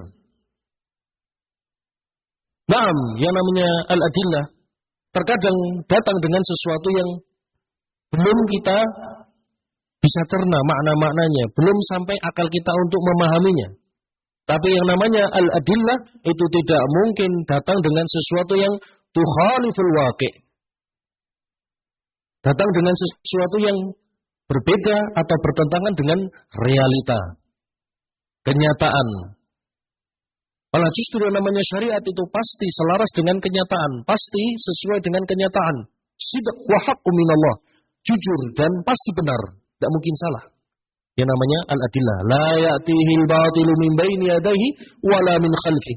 Nah, yang namanya al-adillah terkadang datang dengan sesuatu yang belum kita bisa cerna makna-maknanya, belum sampai akal kita untuk memahaminya. Tapi yang namanya al-adillah itu tidak mungkin datang dengan sesuatu yang tukhaliful waqi'. Datang dengan sesuatu yang berbeda atau bertentangan dengan realita, kenyataan. Malah justru yang namanya syariat itu pasti selaras dengan kenyataan, pasti sesuai dengan kenyataan. Sidq wa haqqu minallah, jujur dan pasti benar, tidak mungkin salah. Yang namanya al-adillah, la ya'tihil batilu min baini yadayhi wala min khalfi.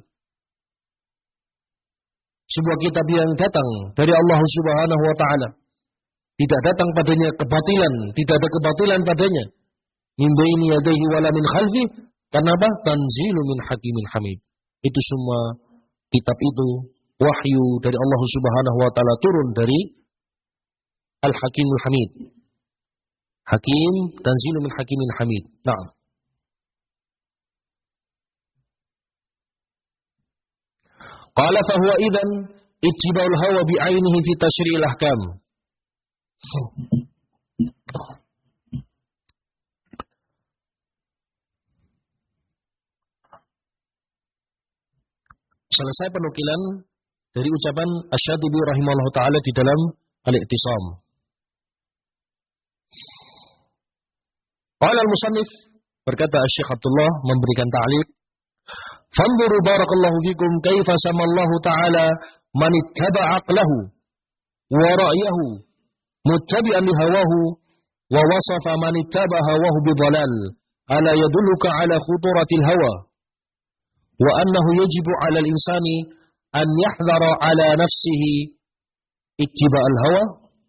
Sebuah kitab yang datang dari Allah Subhanahu wa taala, tidak datang padanya kebatilan, tidak ada kebatilan padanya, min baini yadayhi wala min khalfi. Karena apa? Tanzilu min hakimin hamid. Itu semua kitab itu wahyu dari Allah Subhanahu wa taala turun dari Al-Hakimul Hamid. Hakim tanzilu min hakimin hamid. Naam. Qala fa huwa idzan ittiba'ul hawa bi'ainihi fi tasyri'il ahkam. Selesai penukilan dari ucapan Asy-Syatibi rahimahullah taala di dalam Al-I'tisam. Qala al-musannif, berkata Syekh Abdullah memberikan ta'liq, "Fanzuru barakallahu fikum kaifa samallahu ta'ala man ittaba'a aqlahu wa ra'yahu muttabi'an li hawahu wa wasafa man ittaba'a hawahu bidhalal. Ala yadulluka ala khuturatil hawa wa annahu yajibu 'ala al-insani an yahdhara 'ala nafsihi ittiba'al hawa."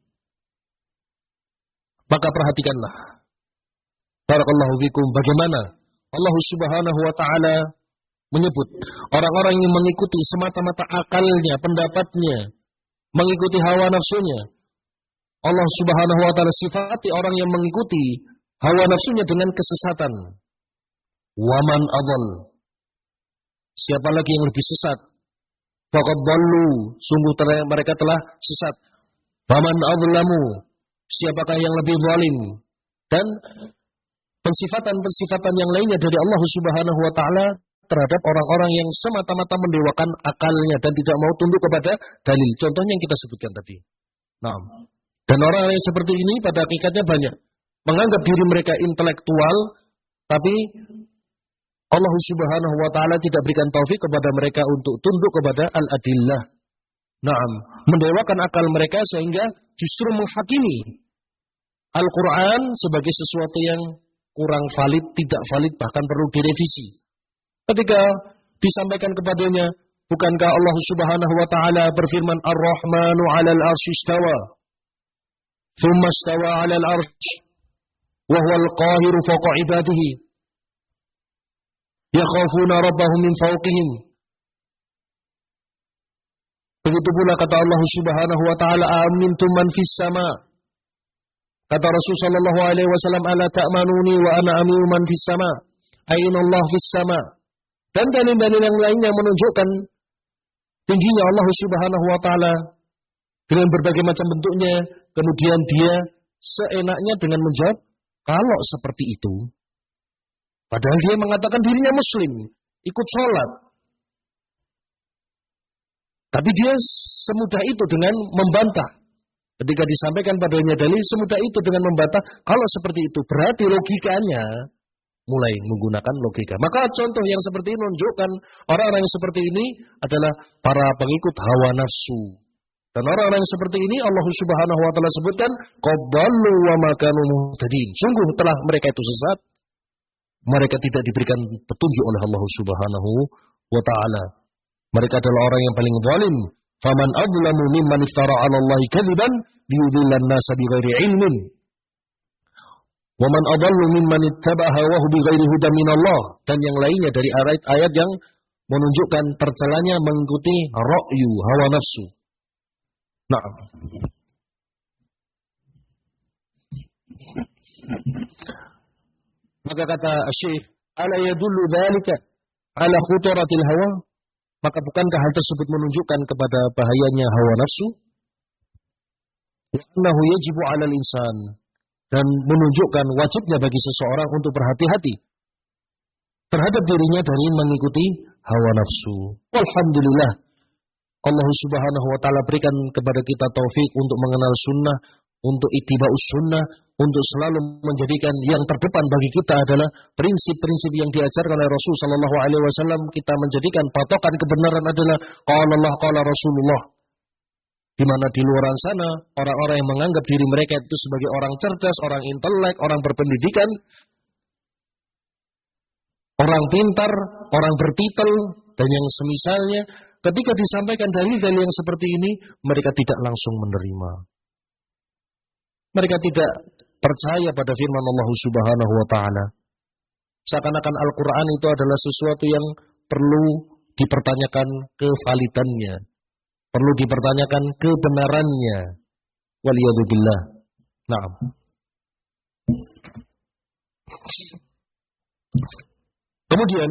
Maka perhatikanlah, barakallahu fikum, bagaimana Allah Subhanahu wa taala menyebut orang-orang yang mengikuti semata-mata akalnya, pendapatnya, mengikuti hawa nafsunya. Allah Subhanahu wa taala sifati orang yang mengikuti hawa nafsunya dengan kesesatan. Waman adall, siapa lagi yang lebih sesat? Faqad dallu, sungguh mereka telah sesat. Waman adlamu, siapakah yang lebih zalim? Dan pensifatan-pensifatan yang lainnya dari Allah Subhanahu wa taala terhadap orang-orang yang semata-mata mendewakan akalnya dan tidak mau tunduk kepada dalil. Contohnya yang kita sebutkan tadi. Nah, dan orang yang seperti ini pada hakikatnya banyak menganggap diri mereka intelektual, tapi Allah Subhanahu wa taala tidak berikan taufik kepada mereka untuk tunduk kepada al-adillah. Naam, mendewakan akal mereka sehingga justru menghakimi Al-Quran sebagai sesuatu yang kurang valid, tidak valid, bahkan perlu direvisi. Ketika disampaikan kepadanya, bukankah Allah Subhanahu wa taala berfirman Ar-Rahmanu 'alal 'arsy istawa, tsumma istawa 'alal 'arsy wa huwal qahiru fawqa 'ibadihi yakhafuna rabbahum min fawqihim. Begitu pula kata Allah Subhanahu wa taala, amintum man fis sama. Kata Rasul sallallahu alaihi wasallam, ala ta'manuni wa ana aminu man fis sama. Aina Allah fis sama. Dan dalil-dalil yang lainnya menunjukkan tingginya Allah Subhanahu wa taala dengan berbagai macam bentuknya. Kemudian dia seenaknya dengan menjawab kalau seperti itu. Padahal dia mengatakan dirinya muslim, ikut sholat. Tapi dia semudah itu dengan membantah. Ketika disampaikan padanya dalil, semudah itu dengan membantah. Kalau seperti itu, berarti logikanya mulai menggunakan logika. Maka contoh yang seperti ini menunjukkan orang-orang yang seperti ini adalah para pengikut hawa nafsu. Dan orang-orang yang seperti ini Allah Subhanahu wa taala sebutkan qadallu wa ma kanu muhtadin. Sungguh telah mereka itu sesat. Mereka tidak diberikan petunjuk oleh Allah Subhanahu wa taala. Mereka adalah orang yang paling zalim. Faman adlamu mimman iftara 'ala Allahi kadziban liyudillan nasa bighairi ilmin. Wa man adallu mimman ittaba'a hawahu bighairi hudan minallah. Dan yang lainnya dari ayat-ayat yang menunjukkan tercelanya mengikuti ra'yu, hawa nafsu. Nah. Maka kata Syekh, ala yadullu dzalika ala khuturatil hawa? Maka bukankah hal tersebut menunjukkan kepada bahayanya hawa nafsu? Innahu yajibu 'alal insan, dan menunjukkan wajibnya bagi seseorang untuk berhati-hati terhadap dirinya dari mengikuti hawa nafsu. Alhamdulillah, Allah Subhanahu wa taala berikan kepada kita taufik untuk mengenal sunnah, untuk ittiba'us sunnah, untuk selalu menjadikan yang terdepan bagi kita adalah prinsip-prinsip yang diajarkan oleh Rasul sallallahu alaihi wasallam. Kita menjadikan patokan kebenaran adalah qala Allah qala Rasulullah. Di mana di luar sana orang-orang yang menganggap diri mereka itu sebagai orang cerdas, orang intelek, orang berpendidikan, orang pintar, orang bertitel dan yang semisalnya, ketika disampaikan dalil-dalil yang seperti ini, mereka tidak langsung menerima. Mereka tidak percaya pada firman Allah Subhanahu wa taala. Seakan-akan Al-Qur'an itu adalah sesuatu yang perlu dipertanyakan kevalidannya, perlu dipertanyakan kebenarannya. Waliyadzubillah. Naam. Kemudian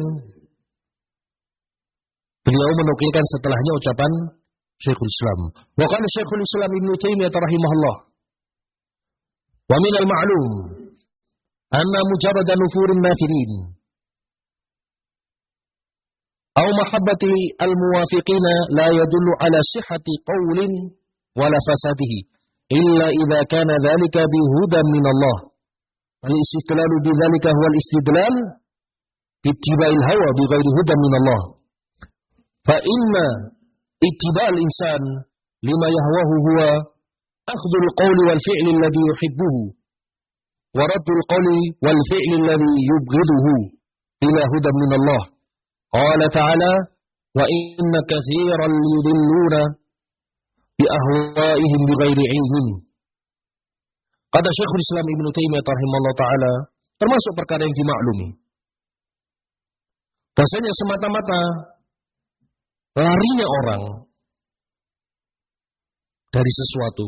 beliau menukilkan setelahnya ucapan Syekhul Islam. Wa qala Syekhul Islam Ibnu Taimiyah rahimahullah. Wa min al-ma'lum anna mujarrad nufurin nafirin aw mahabbati al-muwafiqina la yadullu ala sihhati qawlin wala fasadihi illa idza kana dhalika bihudan min Allah. Al-istidlalu bidzalika huwa al-istidlal bi ittiba'il hawa bi ghairi hudan min Allah. Fa inna ittiba'al insan lima yahwahu huwa akhdhul qawli wal fi'li alladhi yuhibbuhu wa raddul qawli wal fi'li alladhi yubghiduhu ila hudan min Allah. Qala ta'ala wa inna katsiran yudilluna bi ahwa'ihim bighairi 'ilmin. Kata Syekhul Islam Ibnu Taimiyah rahimahullah taala, termasuk perkara yang dimaklumi. Bahasanya semata-mata larinya orang dari sesuatu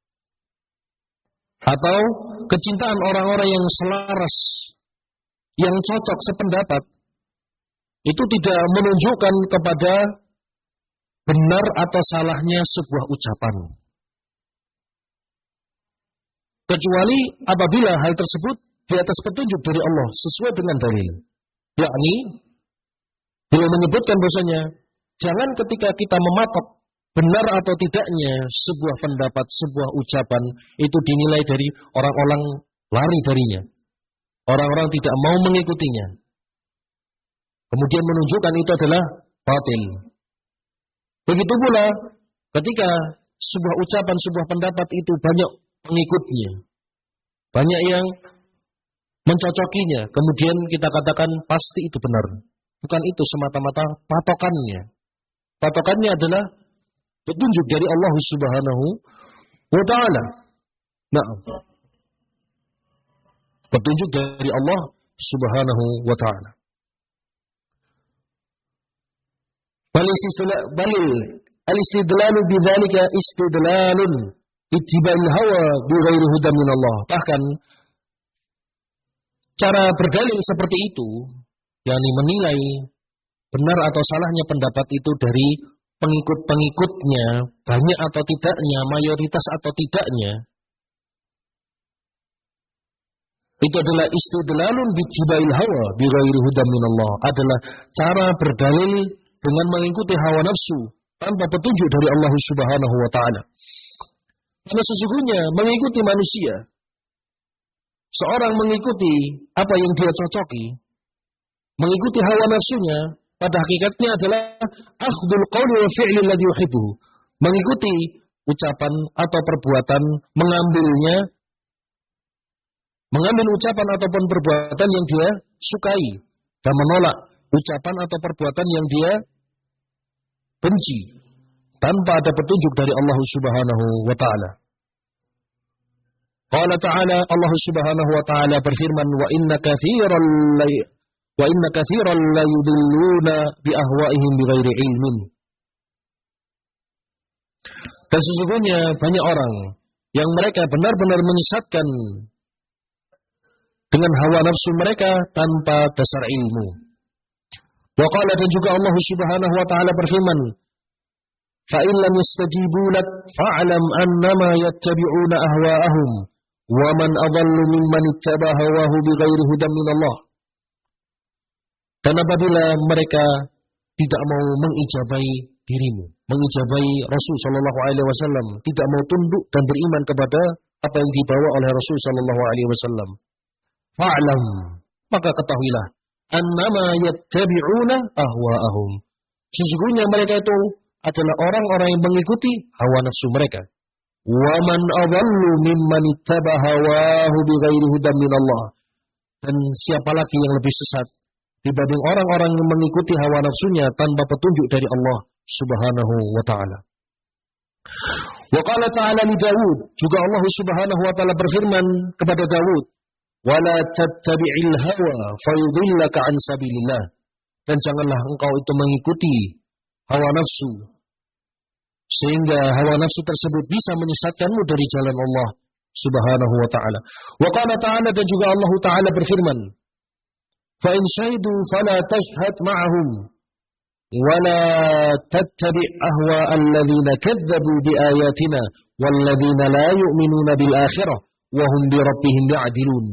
atau kecintaan orang-orang yang selaras, yang cocok sependapat, itu tidak menunjukkan kepada benar atau salahnya sebuah ucapan. Kecuali apabila hal tersebut di atas petunjuk dari Allah sesuai dengan dalil. Yakni, beliau menyebutkan bahasanya, jangan ketika kita mematok benar atau tidaknya sebuah pendapat, sebuah ucapan, itu dinilai dari orang-orang lari darinya. Orang-orang tidak mau mengikutinya. Kemudian menunjukkan itu adalah batil. Begitu pula ketika sebuah ucapan, sebuah pendapat itu banyak pengikutnya, banyak yang mencocokinya, kemudian kita katakan pasti itu benar. Bukan itu semata-mata patokannya. Patokannya adalah petunjuk dari Allah Subhanahu wa taala. Nah, petunjuk dari Allah Subhanahu wa taala. Balil al-istidlalu bidzalika istidlalun ittiba'il hawa bighairi hudan min Allah. Bahkan cara berdalil seperti itu, yakni menilai benar atau salahnya pendapat itu dari pengikut-pengikutnya, banyak atau tidaknya, mayoritas atau tidaknya, itu adalah istidlalun bittiba'il hawa bighairi hudan min Allah, adalah cara berdalil dengan mengikuti hawa nafsu tanpa petunjuk dari Allah Subhanahu wa taala. Karena sesungguhnya mengikuti manusia, seorang mengikuti apa yang dia cocoki, mengikuti hawa nafsunya, pada hakikatnya adalah akhdul qawli wa fi'li alladhi yuhibbuhu, mengikuti ucapan atau perbuatan, mengambilnya, mengambil ucapan ataupun perbuatan yang dia sukai, dan menolak ucapan atau perbuatan yang dia benci, tanpa ada petunjuk dari Allah Subhanahu wa taala. Qala ta'ala, Allah Subhanahu wa taala berfirman, wa inna katsiran la wa inna katsiran la yudilluna bi ahwa'ihim bighairi ilmin. Dan sesungguhnya banyak orang yang mereka benar-benar menyesatkan dengan hawa nafsu mereka tanpa dasar ilmu. Wa qala, dan juga Allah Subhanahu wa taala berfirman, fa in lam yastajibu lak fa'lam annama yattabi'una ahwa'ahum wa man adallu mimman ittaba hawahu bighairi hudan min Allah. Dan apabila mereka tidak mau mengijabai dirimu, mengijabai Rasul sallallahu alaihi wasallam, tidak mau tunduk dan beriman kepada apa yang dibawa oleh Rasul sallallahu alaihi wasallam, fa'lam, maka ketahuilah, annama yattabi'una ahwa'ahum, sesungguhnya mereka itu adalah orang-orang yang mengikuti hawa nafsu mereka. Wa man adallu mimman ittaba hawahu bighairi hudan min Allah. Dan siapa lagi yang lebih sesat dibanding orang-orang yang mengikuti hawa nafsunya tanpa petunjuk dari Allah Subhanahu wa taala. Wa qala ta'ala li Daud, juga Allah Subhanahu wa taala berfirman kepada Daud, "Wa la tattabi'il hawa fayudhillaka 'an sabilillah." Dan janganlah engkau itu mengikuti hawa nafsu, sehingga hawa nafsu tersebut bisa menyesatkanmu dari jalan Allah Subhanahu wa taala. Wa qala ta'ala, dan juga Allah taala berfirman, "Fa in syahidu fala tashhad ma'ahum wa la tattabi' ahwa'a alladhina kadzdzabu biayatina walladzina la yu'minuna bil akhirah wa hum bi rabbihim ya'dilun."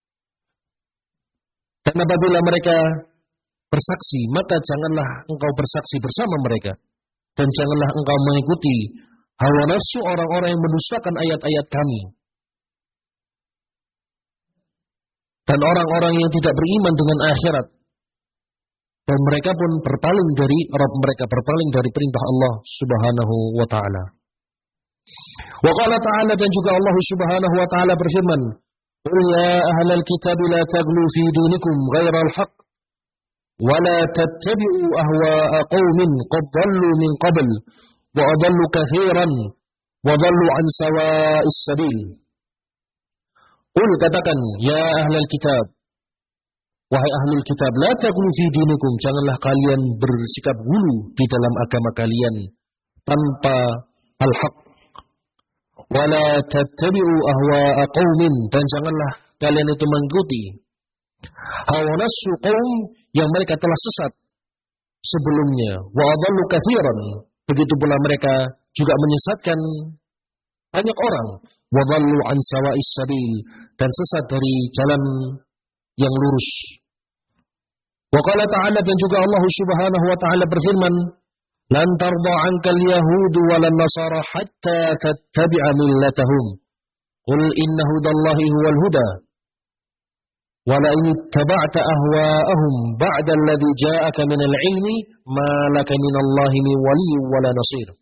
Dan apabila mereka bersaksi, maka janganlah engkau bersaksi bersama mereka, dan janganlah engkau mengikuti hawa nafsu orang-orang yang mendustakan ayat-ayat kami, dan orang-orang yang tidak beriman dengan akhirat, dan mereka pun berpaling dari Rabb mereka, berpaling dari perintah Allah Subhanahu wa taala. Wa qala ta'ala, dan juga Allah Subhanahu wa taala berfirman, "Qul ya ahlal kitab la taghlu fi dinikum ghairal haqq wa la tattabi'u ahwa'a qaumin qad dhallu min qabl wa adallu katsiran wa dhallu 'an sawa'is sabil." Qul, katakan, ya ahlal kitab, wahai ahlul kitab, la taghlu fi dinikum, janganlah kalian bersikap gulu di dalam agama kalian tanpa al-haq. Wa la tattabi'u ahwa'a qaumin, dan janganlah kalian itu mengikuti hawa nafsu qaum yang mereka telah sesat sebelumnya. Wa adallu katsiran, begitu pula mereka juga menyesatkan banyak orang. Wa dhallu an sawa'is sabil, dan sesat dari jalan yang lurus. Wa qala ta'ala, dan juga Allah Subhanahu wa taala berfirman, "Lan tarda 'ankal yahud walan nasara hatta tattabi'a millatahum. Qul inna hudallahi huwal huda. Wa la in ittaba'ta ahwa'ahum ba'da alladhi ja'aka minal 'ilmi ma laka minallahi min waliyyin wala nasir."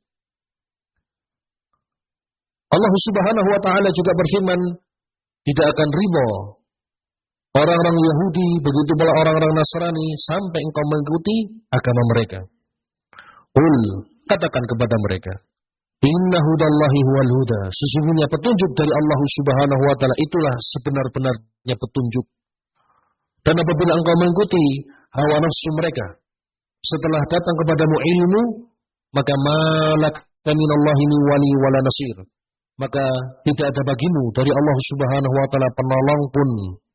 Allah Subhanahu wa taala juga berfirman, tidak akan ridha orang-orang Yahudi, begitu pula orang-orang Nasrani, sampai engkau mengikuti agama mereka. Qul, katakan kepada mereka, inna hudallahi huwal huda, sesungguhnya petunjuk dari Allah Subhanahu wa taala itulah sebenar-benarnya petunjuk. Dan apabila engkau mengikuti hawa nafsu mereka setelah datang kepadamu ilmu, maka malaka minallahi min wali wala nasir, maka tidak ada bagimu dari Allah Subhanahu wa taala penolong pun.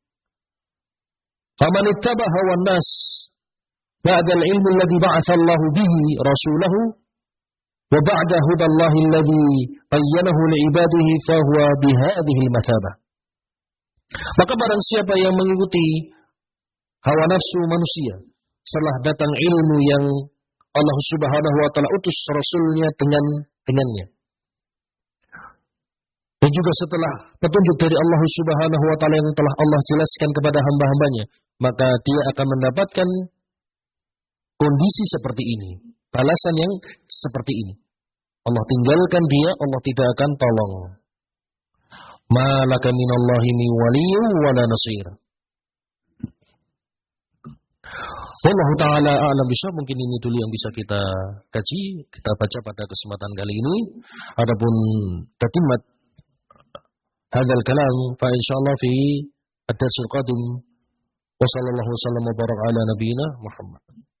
Faman ittaba hawan nas ba'da al-ilmi alladhi ba'atha Allah bihi rasulahu wa ba'da hudallahi alladhi bayyanahu li'ibadihi fa huwa bihadhihi al-mathabah. Maka barang siapa yang mengikuti hawa nafsu manusia setelah datang ilmu yang Allah Subhanahu wa taala utus rasulnya dengan dengannya, dan juga setelah petunjuk dari Allah Subhanahu wa taala yang telah Allah jelaskan kepada hamba-hambanya, maka dia akan mendapatkan kondisi seperti ini, balasan yang seperti ini. Allah tinggalkan dia, Allah tidak akan tolong. Malaka minallahi min waliyyin wala nasir. Allah Ta'ala a'lam bishawab. Mungkin ini dulu yang bisa kita kaji, kita baca pada kesempatan kali ini. Adapun tatimmat hadzal kalam fa insyaallah fi ad-darsul qadim. Wa sallallahu wasallam wa baraka ala nabiyyina Muhammad.